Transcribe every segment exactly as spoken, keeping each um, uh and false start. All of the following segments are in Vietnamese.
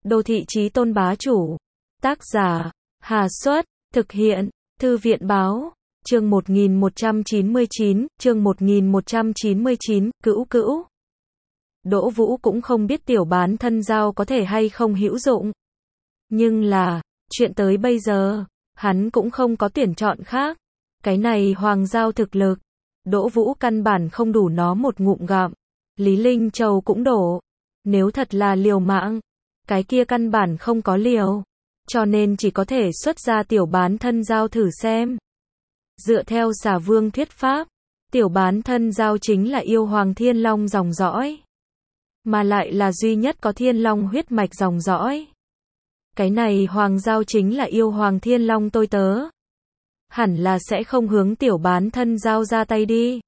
Đô thị chí tôn bá chủ. Tác giả, Hà Xuất, thực hiện, Thư viện báo, chương một nghìn một trăm chín mươi chín, chương một nghìn một trăm chín mươi chín, cữu cữu. Đỗ Vũ cũng không biết tiểu bán thân giao có thể hay không hữu dụng. Nhưng là, chuyện tới bây giờ, hắn cũng không có tuyển chọn khác. Cái này hoàng giao thực lực, Đỗ Vũ căn bản không đủ nó một ngụm gặm. Lý Linh Châu cũng đổ. Nếu thật là liều mạng, cái kia căn bản không có liều. Cho nên chỉ có thể xuất ra tiểu bán thân giao thử xem. Dựa theo Xà Vương thuyết pháp, tiểu bán thân giao chính là yêu hoàng thiên long dòng dõi. Mà lại là duy nhất có thiên long huyết mạch dòng dõi. Cái này hoàng giao chính là yêu hoàng thiên long tôi tớ. Hẳn là sẽ không hướng tiểu bán thân giao ra tay đi.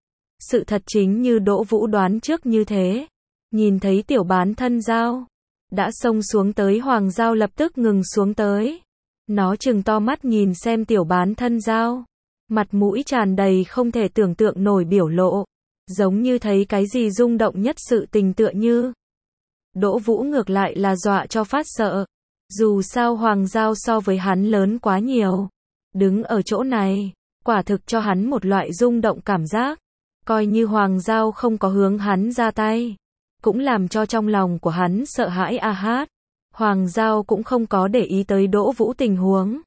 Sự thật chính như Đỗ Vũ đoán trước như thế. Nhìn thấy tiểu bán thân giao đã xông xuống tới, hoàng giao lập tức ngừng xuống tới. Nó trừng to mắt nhìn xem tiểu bán thân giao. Mặt mũi tràn đầy không thể tưởng tượng nổi biểu lộ. Giống như thấy cái gì rung động nhất sự tình tựa như. Đỗ Vũ ngược lại là dọa cho phát sợ. Dù sao hoàng giao so với hắn lớn quá nhiều. Đứng ở chỗ này, quả thực cho hắn một loại rung động cảm giác. Coi như hoàng giao không có hướng hắn ra tay, cũng làm cho trong lòng của hắn sợ hãi a hát. Hoàng giao cũng không có để ý tới Đỗ Vũ tình huống.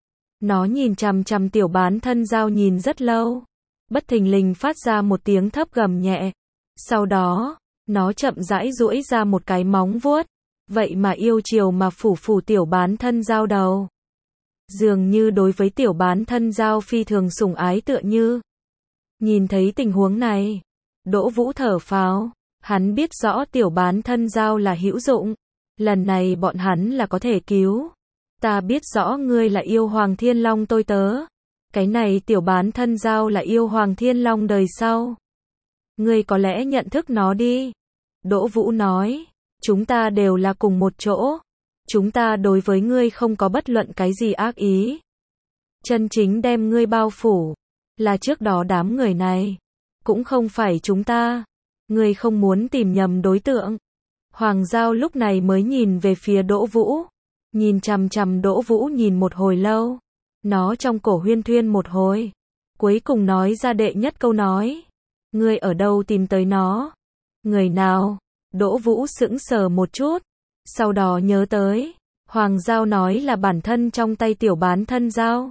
Nó nhìn chằm chằm tiểu bán thân giao nhìn rất lâu. Bất thình lình phát ra một tiếng thấp gầm nhẹ. Sau đó, nó chậm rãi duỗi ra một cái móng vuốt. Vậy mà yêu chiều mà phủ phủ tiểu bán thân giao đầu. Dường như đối với tiểu bán thân giao phi thường sủng ái tựa như. Nhìn thấy tình huống này, Đỗ Vũ thở phào. Hắn biết rõ tiểu bán thân giao là hữu dụng. Lần này bọn hắn là có thể cứu. Ta biết rõ ngươi là yêu hoàng thiên long tôi tớ. Cái này tiểu bán thân giao là yêu hoàng thiên long đời sau. Ngươi có lẽ nhận thức nó đi. Đỗ Vũ nói. Chúng ta đều là cùng một chỗ. Chúng ta đối với ngươi không có bất luận cái gì ác ý. Chân chính đem ngươi bao phủ là trước đó đám người này. Cũng không phải chúng ta. Ngươi không muốn tìm nhầm đối tượng. Hoàng giao lúc này mới nhìn về phía Đỗ Vũ. Nhìn chằm chằm Đỗ Vũ nhìn một hồi lâu. Nó trong cổ huyên thuyên một hồi. Cuối cùng nói ra đệ nhất câu nói. Ngươi ở đâu tìm tới nó? Người nào? Đỗ Vũ sững sờ một chút. Sau đó nhớ tới. Hoàng giao nói là bản thân trong tay tiểu bán thân giao.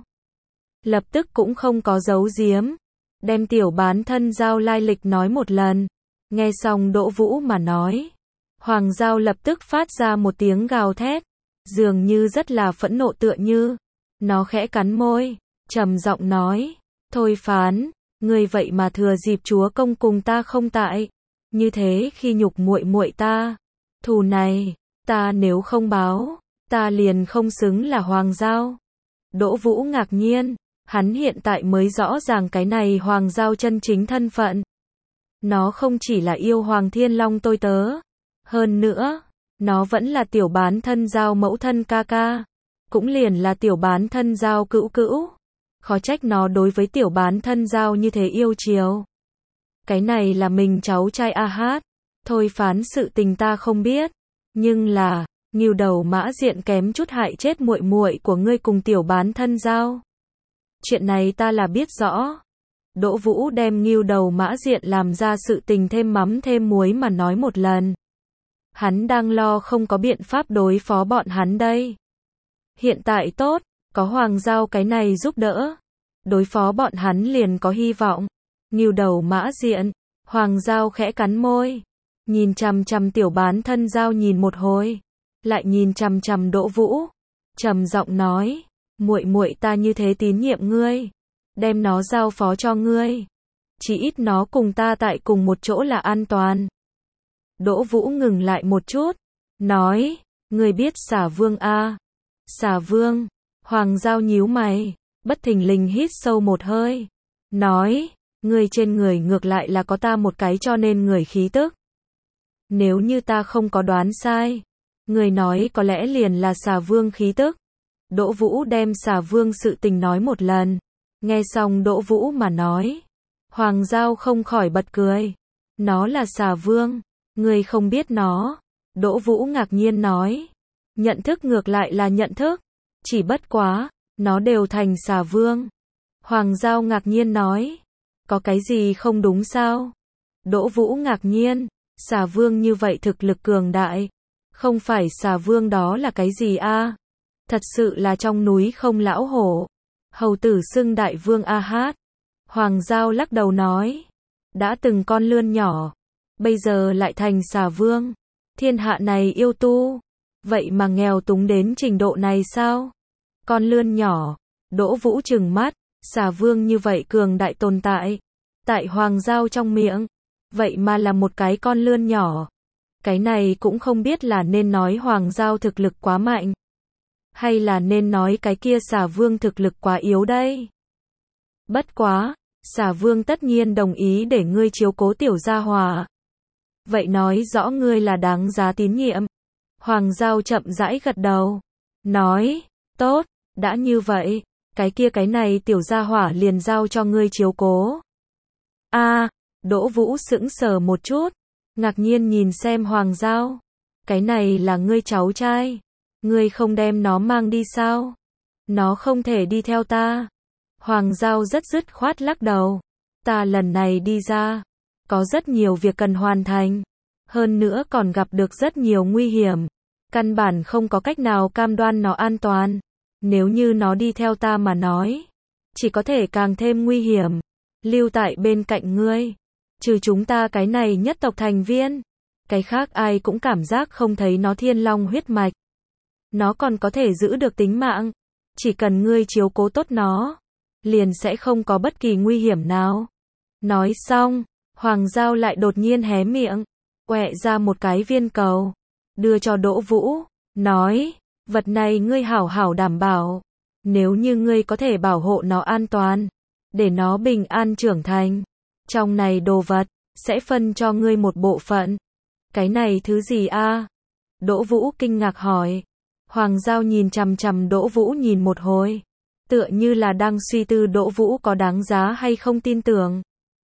Lập tức cũng không có giấu giếm. Đem tiểu bán thân giao lai lịch nói một lần. Nghe xong Đỗ Vũ mà nói. Hoàng giao lập tức phát ra một tiếng gào thét. Dường như rất là phẫn nộ tựa như. Nó khẽ cắn môi. Trầm giọng nói. Thôi phán. Ngươi vậy mà thừa dịp chúa công cùng ta không tại. Như thế khi nhục muội muội ta. Thù này. Ta nếu không báo. Ta liền không xứng là hoàng giao. Đỗ Vũ ngạc nhiên. Hắn hiện tại mới rõ ràng cái này hoàng giao chân chính thân phận. Nó không chỉ là yêu hoàng thiên long tôi tớ. Hơn nữa, nó vẫn là tiểu bán thân giao mẫu thân ca ca. Cũng liền là tiểu bán thân giao cữu cữu. Khó trách nó đối với tiểu bán thân giao như thế yêu chiều. Cái này là mình cháu trai a hát. Thôi phán sự tình ta không biết. Nhưng là, ngưu đầu mã diện kém chút hại chết muội muội của ngươi cùng tiểu bán thân giao. Chuyện này ta là biết rõ. Đỗ Vũ đem ngưu đầu mã diện làm ra sự tình thêm mắm thêm muối mà nói một lần. Hắn đang lo không có biện pháp đối phó bọn hắn đây. Hiện tại tốt, có hoàng giao cái này giúp đỡ. Đối phó bọn hắn liền có hy vọng. Ngưu đầu mã diện, hoàng giao khẽ cắn môi. Nhìn chằm chằm tiểu bán thân giao nhìn một hồi. Lại nhìn chằm chằm Đỗ Vũ. Trầm giọng nói. Muội muội ta như thế tín nhiệm ngươi. Đem nó giao phó cho ngươi. Chỉ ít nó cùng ta tại cùng một chỗ là an toàn. Đỗ Vũ ngừng lại một chút. Nói. Ngươi biết Xà Vương a? À? Xà Vương. Hoàng giao nhíu mày. Bất thình lình hít sâu một hơi. Nói. Ngươi trên người ngược lại là có ta một cái cho nên người khí tức. Nếu như ta không có đoán sai. Ngươi nói có lẽ liền là Xà Vương khí tức. Đỗ Vũ đem Xà Vương sự tình nói một lần. Nghe xong Đỗ Vũ mà nói. Hoàng giao không khỏi bật cười. Nó là Xà Vương. Ngươi không biết nó. Đỗ Vũ ngạc nhiên nói. Nhận thức ngược lại là nhận thức. Chỉ bất quá, nó đều thành xà vương. Hoàng Giao ngạc nhiên nói. Có cái gì không đúng sao? Đỗ Vũ ngạc nhiên. Xà vương như vậy thực lực cường đại. Không phải xà vương đó là cái gì a? Thật sự là trong núi không lão hổ. Hầu tử xưng đại vương a hát. Hoàng Giao lắc đầu nói. Đã từng con lươn nhỏ. Bây giờ lại thành xà vương. Thiên hạ này yêu tu. Vậy mà nghèo túng đến trình độ này sao? Con lươn nhỏ. Đỗ Vũ trừng mắt. Xà vương như vậy cường đại tồn tại. Tại Hoàng Giao trong miệng. Vậy mà là một cái con lươn nhỏ. Cái này cũng không biết là nên nói Hoàng Giao thực lực quá mạnh. Hay là nên nói cái kia xà vương thực lực quá yếu đây. Bất quá. Xà vương tất nhiên đồng ý để ngươi chiếu cố tiểu gia hỏa. Vậy nói rõ ngươi là đáng giá tín nhiệm. Hoàng Giao chậm rãi gật đầu. Nói. Tốt. Đã như vậy. Cái kia cái này tiểu gia hỏa liền giao cho ngươi chiếu cố. A, Đỗ Vũ sững sờ một chút. Ngạc nhiên nhìn xem Hoàng Giao. Cái này là ngươi cháu trai. Ngươi không đem nó mang đi sao? Nó không thể đi theo ta. Hoàng Giao rất dứt khoát lắc đầu. Ta lần này đi ra. Có rất nhiều việc cần hoàn thành. Hơn nữa còn gặp được rất nhiều nguy hiểm. Căn bản không có cách nào cam đoan nó an toàn. Nếu như nó đi theo ta mà nói. Chỉ có thể càng thêm nguy hiểm. Lưu tại bên cạnh ngươi. Trừ chúng ta cái này nhất tộc thành viên. Cái khác ai cũng cảm giác không thấy nó thiên long huyết mạch. Nó còn có thể giữ được tính mạng. Chỉ cần ngươi chiếu cố tốt nó. Liền sẽ không có bất kỳ nguy hiểm nào. Nói xong. Hoàng Giao lại đột nhiên hé miệng. Quẹ ra một cái viên cầu. Đưa cho Đỗ Vũ. Nói. Vật này ngươi hảo hảo đảm bảo. Nếu như ngươi có thể bảo hộ nó an toàn. Để nó bình an trưởng thành. Trong này đồ vật. Sẽ phân cho ngươi một bộ phận. Cái này thứ gì a? Đỗ Vũ kinh ngạc hỏi. Hoàng Giao nhìn chằm chằm Đỗ Vũ nhìn một hồi. Tựa như là đang suy tư Đỗ Vũ có đáng giá hay không tin tưởng.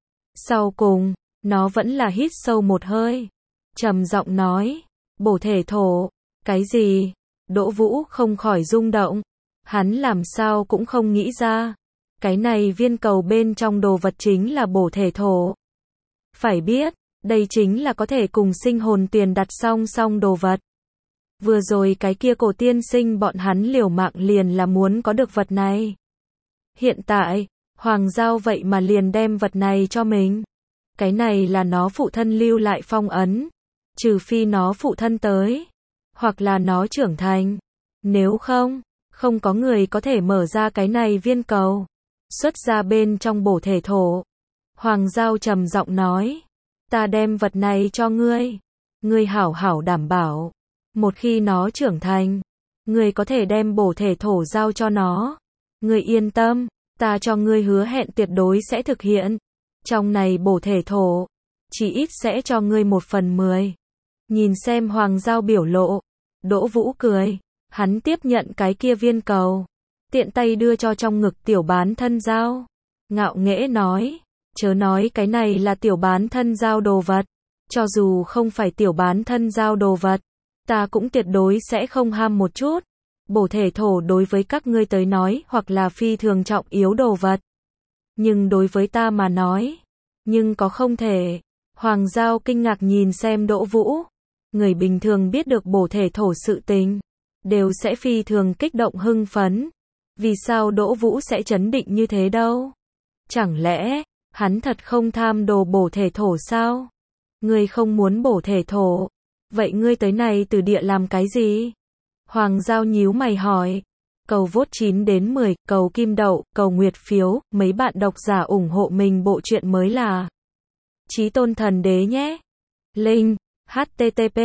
Sau cùng. Nó vẫn là hít sâu một hơi. Trầm giọng nói. Bổ thể thổ. Cái gì? Đỗ Vũ không khỏi rung động. Hắn làm sao cũng không nghĩ ra. Cái này viên cầu bên trong đồ vật chính là bổ thể thổ. Phải biết, đây chính là có thể cùng sinh hồn tiền đặt song song đồ vật. Vừa rồi cái kia cổ tiên sinh bọn hắn liều mạng liền là muốn có được vật này. Hiện tại, Hoàng Giao vậy mà liền đem vật này cho mình. Cái này là nó phụ thân lưu lại phong ấn. Trừ phi nó phụ thân tới. Hoặc là nó trưởng thành. Nếu không, không có người có thể mở ra cái này viên cầu. Xuất ra bên trong bổ thể thổ. Hoàng Giao trầm giọng nói. Ta đem vật này cho ngươi. Ngươi hảo hảo đảm bảo. Một khi nó trưởng thành. Ngươi có thể đem bổ thể thổ giao cho nó. Ngươi yên tâm. Ta cho ngươi hứa hẹn tuyệt đối sẽ thực hiện. Trong này bổ thể thổ. Chỉ ít sẽ cho ngươi một phần mười. Nhìn xem Hoàng Giao biểu lộ. Đỗ Vũ cười. Hắn tiếp nhận cái kia viên cầu. Tiện tay đưa cho trong ngực tiểu bán thân Giao. Ngạo nghễ nói. Chớ nói cái này là tiểu bán thân Giao đồ vật. Cho dù không phải tiểu bán thân Giao đồ vật. Ta cũng tuyệt đối sẽ không ham một chút. Bổ thể thổ đối với các ngươi tới nói hoặc là phi thường trọng yếu đồ vật. Nhưng đối với ta mà nói. Nhưng có không thể. Hoàng Giao kinh ngạc nhìn xem Đỗ Vũ. Người bình thường biết được bổ thể thổ sự tình. Đều sẽ phi thường kích động hưng phấn. Vì sao Đỗ Vũ sẽ chấn định như thế đâu? Chẳng lẽ, hắn thật không tham đồ bổ thể thổ sao? Ngươi không muốn bổ thể thổ. Vậy ngươi tới này từ địa làm cái gì? Hoàng Giao nhíu mày hỏi. Cầu vote chín đến mười, cầu kim đậu, cầu nguyệt phiếu, mấy bạn độc giả ủng hộ mình bộ truyện mới là Chí Tôn Thần Đế nhé. Link http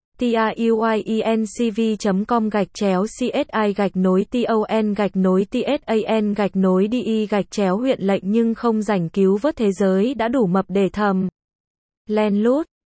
tuyencv chấm com gạch chéo csi gạch nối ton gạch nối tsan gạch nối đi gạch chéo huyện lệnh nhưng không rảnh cứu vớt thế giới đã đủ mập để thầm. Len lút